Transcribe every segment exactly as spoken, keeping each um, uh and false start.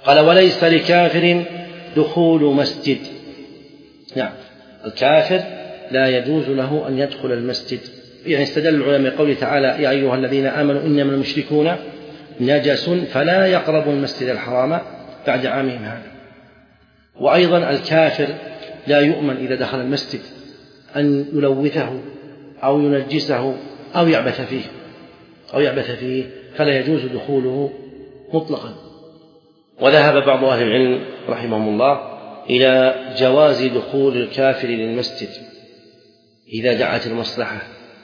قال وليس لكافر دخول مسجد. نعم، الكافر لا يجوز له أن يدخل المسجد. يعني استدل العلماء قوله تعالى يا أيها الذين آمنوا إنما المشركون نجس فلا يقربوا المسجد الحرام بعد عامهم هذا. وأيضا الكافر لا يؤمن إذا دخل المسجد أن يلوثه أو ينجسه أو يعبث فيه أو يعبث فيه فلا يجوز دخوله مطلقا. وذهب بعض أهل العلم رحمهم الله إلى جواز دخول الكافر للمسجد إذا دعت المصلحة،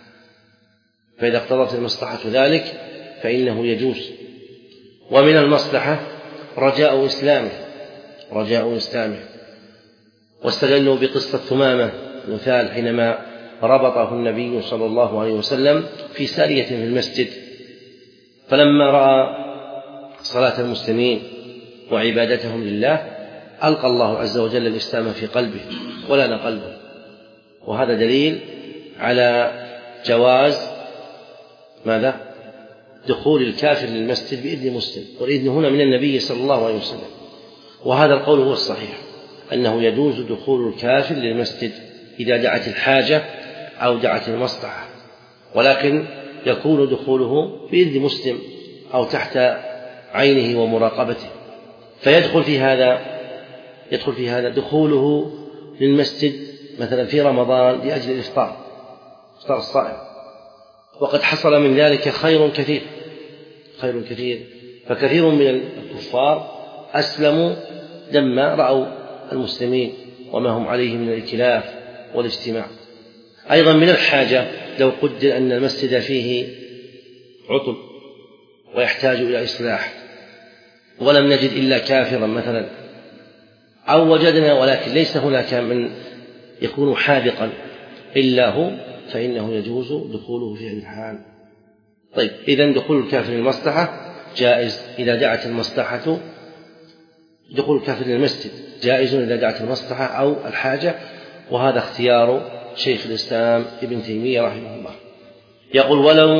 فإذا اقتضت المصلحة ذلك فإنه يجوز. ومن المصلحة رجاء إسلامه رجاء إسلامه واستدلوا بقصة ثمامة مثال حينما ربطه النبي صلى الله عليه وسلم في سارية في المسجد، فلما رأى صلاة المسلمين وعبادتهم لله ألقى الله عز وجل الإسلام في قلبه ولان قلبه. وهذا دليل على جواز ماذا؟ دخول الكافر للمسجد بإذن مسلم، والإذن هنا من النبي صلى الله عليه وسلم. وهذا القول هو الصحيح أنه يجوز دخول الكافر للمسجد إذا دعت الحاجة أو دعت المصلحة، ولكن يكون دخوله بإذن مسلم أو تحت عينه ومراقبته. فيدخل في هذا يدخل في هذا دخوله للمسجد مثلا في رمضان لأجل الإفطار إفطار الصائم، وقد حصل من ذلك خير كثير خير كثير فكثير من الكفار أسلموا لما رأوا المسلمين وما هم عليه من الائتلاف والاجتماع. أيضا من الحاجة لو قدر أن المسجد فيه عطل ويحتاج إلى إصلاح ولم نجد إلا كافرا مثلا، أو وجدنا ولكن ليس هناك من يكون حاذقا إلا هو، فإنه يجوز دخوله في هذه الحال. طيب، إذن دخول الكافر للمصلحة جائز إذا دعت المصلحة، دخول الكافر للمسجد جائز إذا دعت المصلحة أو الحاجة، وهذا اختيار شيخ الإسلام ابن تيمية رحمه الله. يقول ولو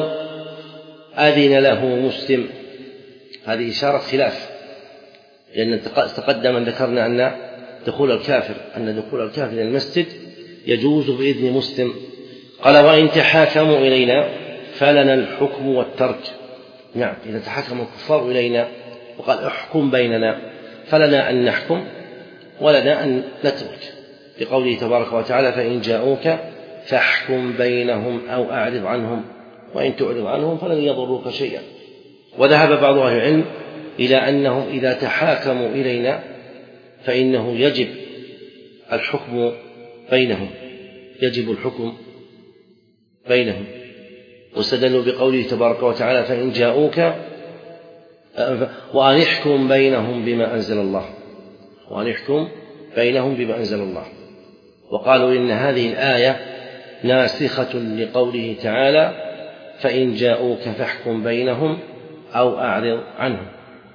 أذن له مسلم، هذه إشارة خلاف، لأن تقدم أن ذكرنا أن دخول الكافر أن دخول الكافر للمسجد يجوز بإذن مسلم. قال وإن تحاكموا إلينا فلنا الحكم والترك. نعم، إذا تحاكم الكفار إلينا وقال احكم بيننا فلنا أن نحكم ولنا أن نترك، لقوله تبارك وتعالى فإن جاءوك فاحكم بينهم أو أعرض عنهم وإن تعرض عنهم فلن يضروك شيئا. وذهب بعض أهل العلم إلى أنهم إذا تحاكموا إلينا فإنه يجب الحكم بينهم يجب الحكم بينهم واستدلوا بقوله تبارك وتعالى فإن جاءوك وأن يحكم بينهم بما أنزل الله وأن يحكم بينهم بما أنزل الله وقالوا إن هذه الآية ناسخة لقوله تعالى فإن جاءوك فاحكم بينهم أو أعرض عنهم.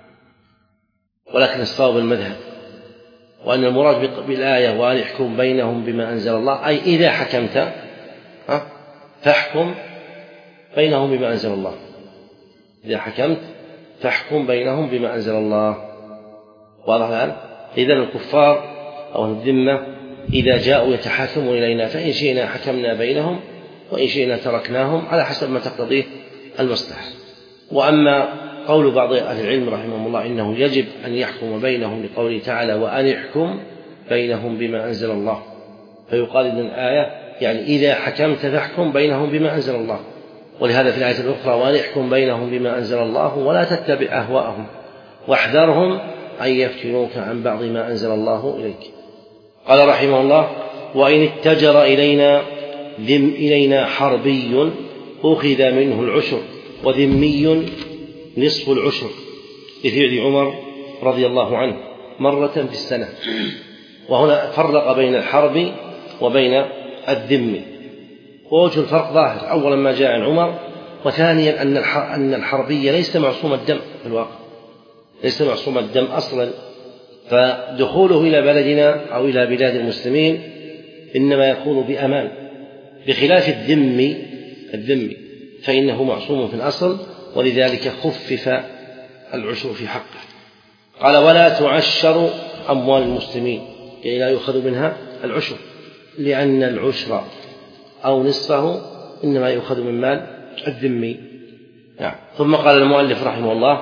ولكن الصواب المذهب وأن المراد بالآية وأن يحكم بينهم بما أنزل الله أي إذا حكمت فاحكم بينهم بما أنزل الله إذا حكمت فاحكم بينهم بما أنزل الله. واضح الآن؟ إذن الكفار أو الذمة إذا جاءوا يتحاكموا إلينا فإن شئنا حكمنا بينهم وإن شئنا تركناهم على حسب ما تقتضيه المصلحة. وأما قول بعض أهل العلم رحمهم الله إنه يجب أن يحكم بينهم لقوله تعالى وأن يحكم بينهم بما أنزل الله، فيقال إن الآية يعني إذا حكمت فاحكم بينهم بما أنزل الله. ولهذا في الآية الأخرى وأن يحكم بينهم بما أنزل الله ولا تتبع أهواءهم واحذرهم أن يفتنوك عن بعض ما أنزل الله إليك. قال رحمه الله وإن اتجر إلينا ذم إلينا حربي أخذ منه العشر وذمي نصف العشر لفعل عمر رضي الله عنه مرة في السنة. وهنا فرق بين الحرب وبين الذم، ووجه الفرق ظاهر، أولا ما جاء عن عمر، وثانيا أن الحربي ليس معصوم الدم في الواقع ليس معصوم الدم أصلا، فدخوله إلى بلدنا أو إلى بلاد المسلمين إنما يكون بأمان، بخلاف الذم الذم فإنه معصوم في الأصل، ولذلك خفف العشر في حقه. قال ولا تعشر أموال المسلمين، يعني لا يؤخذ منها العشر، لأن العشر أو نصفه إنما يؤخذ من مال الذمي. يعني ثم قال المؤلف رحمه الله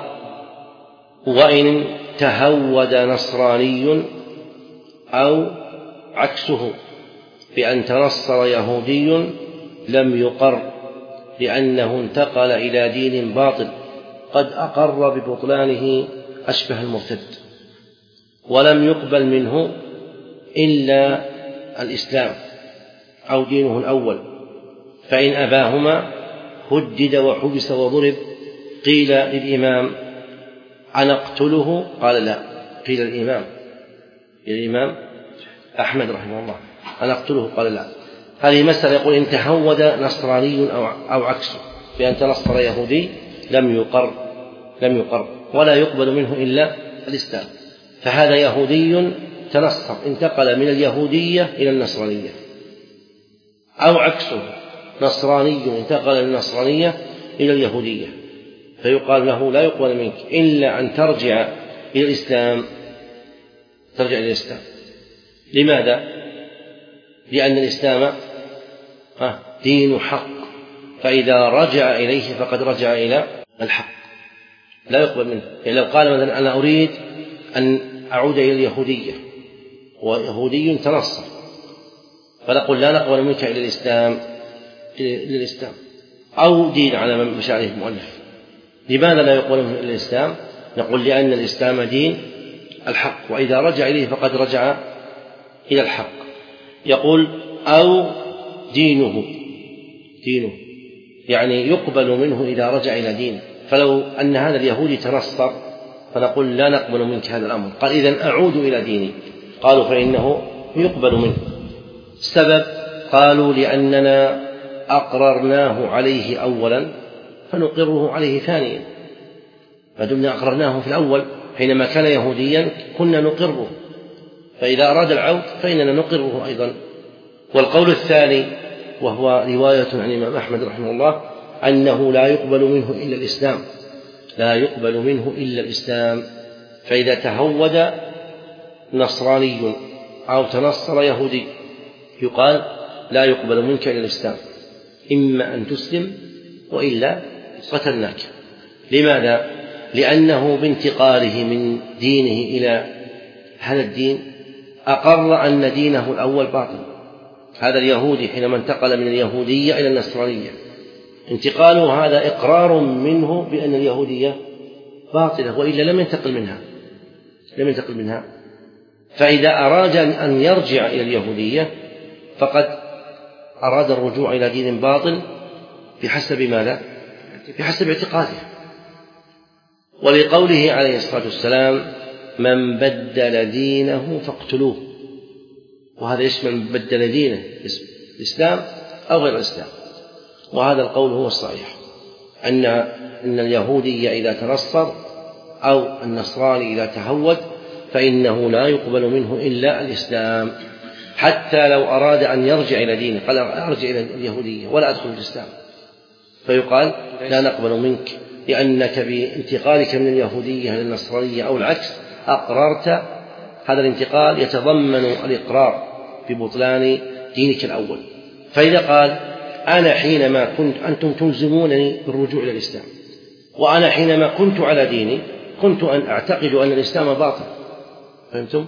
وإن تهود نصراني أو عكسه بأن تنصر يهودي لم يقر، لأنه انتقل إلى دين باطل قد أقر ببطلانه أشبه المرتد، ولم يقبل منه إلا الإسلام أو دينه الأول، فإن أباهما هدد وحبس وضرب. قيل للإمام أنا أقتله؟ قال لا. قيل للإمام الإمام أحمد رحمه الله أنا أقتله؟ قال لا. هذه مسألة. يقول إن تهود نصراني أو عكسه بأن تنصر يهودي لم يقر لم يقر ولا يقبل منه إلا الإسلام، فهذا يهودي تنصر انتقل من اليهودية إلى النصرانية، أو عكسه نصراني انتقل من النصرانية إلى اليهودية، فيقال له لا يقبل منك إلا أن ترجع إلى الإسلام ترجع إلى الإسلام. لماذا؟ لأن الإسلام دين حق، فإذا رجع إليه فقد رجع إلى الحق، لا يقبل منه. يعني لو قال مثلا أنا أريد أن أعود إلى اليهودية ويهودي تنصر، فنقول لا نقبل منك إلى الإسلام إلى الإسلام أو دين على من مشى عليه المؤلف. لماذا لا يقبل منه إلى الإسلام؟ نقول لأن الإسلام دين الحق، وإذا رجع إليه فقد رجع إلى الحق. يقول أو دينه دينه يعني يقبل منه إذا رجع إلى دينه، فلو أن هذا اليهودي تنصر فنقول لا نقبل منك هذا الأمر. قال إذن أعود إلى ديني، قالوا فإنه يقبل منه. السبب قالوا لأننا أقررناه عليه أولا فنقره عليه ثانيا، فدمنا أقررناه في الأول حينما كان يهوديا كنا نقره، فإذا أراد العود فإننا نقره أيضا. والقول الثاني وهو رواية عن الإمام أحمد رحمه الله أنه لا يقبل منه إلا الإسلام لا يقبل منه إلا الإسلام فإذا تهود نصراني أو تنصر يهودي يقال لا يقبل منك إلا الإسلام، إما أن تسلم وإلا قتلناك. لماذا؟ لأنه بانتقاله من دينه إلى هذا الدين أقر أن دينه الأول باطل. هذا اليهودي حينما انتقل من اليهودية إلى النصرانية انتقاله هذا إقرار منه بأن اليهودية باطلة، وإلا لم ينتقل منها لم ينتقل منها فإذا أراد أن يرجع إلى اليهودية فقد أراد الرجوع إلى دين باطل بحسب ماذا؟ بحسب اعتقاده. ولقوله عليه الصلاة والسلام من بدل دينه فاقتلوه، وهذا يشمل من بدل دينه الإسلام أو غير الإسلام. وهذا القول هو الصحيح أن أن اليهودي إذا تنصر أو النصراني إذا تهود فإنه لا يقبل منه إلا الإسلام، حتى لو أراد أن يرجع إلى دينه قال أرجع إلى اليهودية ولا أدخل الإسلام فيقال لا نقبل منك، لأنك بانتقالك من اليهودية إلى النصرانية أو العكس أقررت. هذا الانتقال يتضمن الإقرار ببطلان دينك الأول. فإذا قال أنا حينما كنت أنتم تلزمونني بالرجوع إلى الإسلام، وأنا حينما كنت على ديني كنت أن أعتقد أن الإسلام باطل، فهمتم؟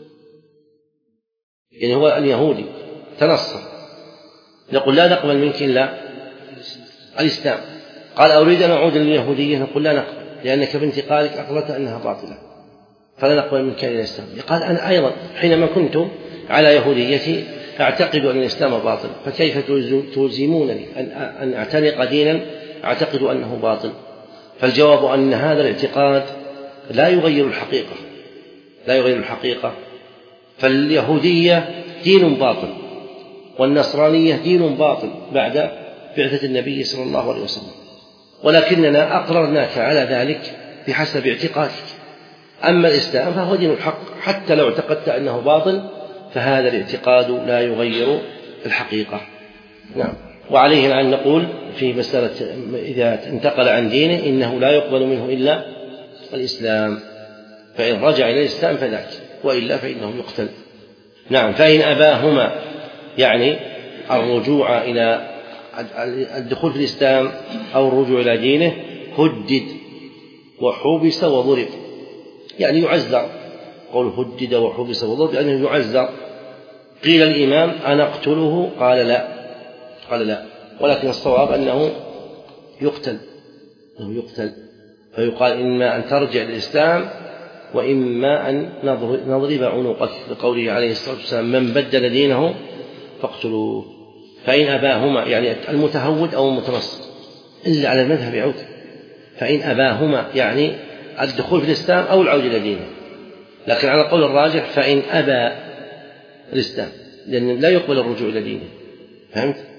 يعني هو اليهودي تنصر نقول لا نقبل منك إلا الإسلام. قال أريد أن أعود لليهودية نقول لا نقبل، لأنك بانتقالك أقررت أنها باطلة فلا نقبل منك إلا الإسلام. قال أنا أيضا حينما كنت على يهوديتي أعتقد أن الإسلام باطل، فكيف تلزمونني أن أعتنق دينا أعتقد أنه باطل؟ فالجواب أن هذا الاعتقاد لا يغير الحقيقة لا يغير الحقيقة فاليهودية دين باطل والنصرانية دين باطل بعد بعثة النبي صلى الله عليه وسلم، ولكننا أقررناك على ذلك بحسب اعتقادك. أما الإسلام فهو دين الحق، حتى لو اعتقدت أنه باطل فهذا الاعتقاد لا يغير الحقيقة. نعم. وعليه الآن نقول في مسألة إذا انتقل عن دينه إنه لا يقبل منه إلا الإسلام. فإن رجع إلى الإسلام فذاك، وإلا فإنه يقتل. نعم. فإن أباهما يعني الرجوع إلى الدخول في الإسلام أو الرجوع إلى دينه هدد وحبس وضرب، يعني يعزر. قول هدد وحبس وضرب يعني يعزر. قيل الإمام أنا أقتله؟ قال لا، قال لا، ولكن الصواب أنه يقتل، أنه يقتل. فيقال إما أن ترجع للإسلام وإما أن نضرب عنقك، لقوله عليه الصلاة والسلام من بدل دينه فاقتلوه. فإن أباهما يعني المتهود أو المتنصر، إلا على المذهب عود. فإن أباهما يعني الدخول في الإسلام أو العودة إلى دينه، لكن على قول الراجح فإن أبى الإسلام، لأن لا يقبل الرجوع إلى دينه. فهمت؟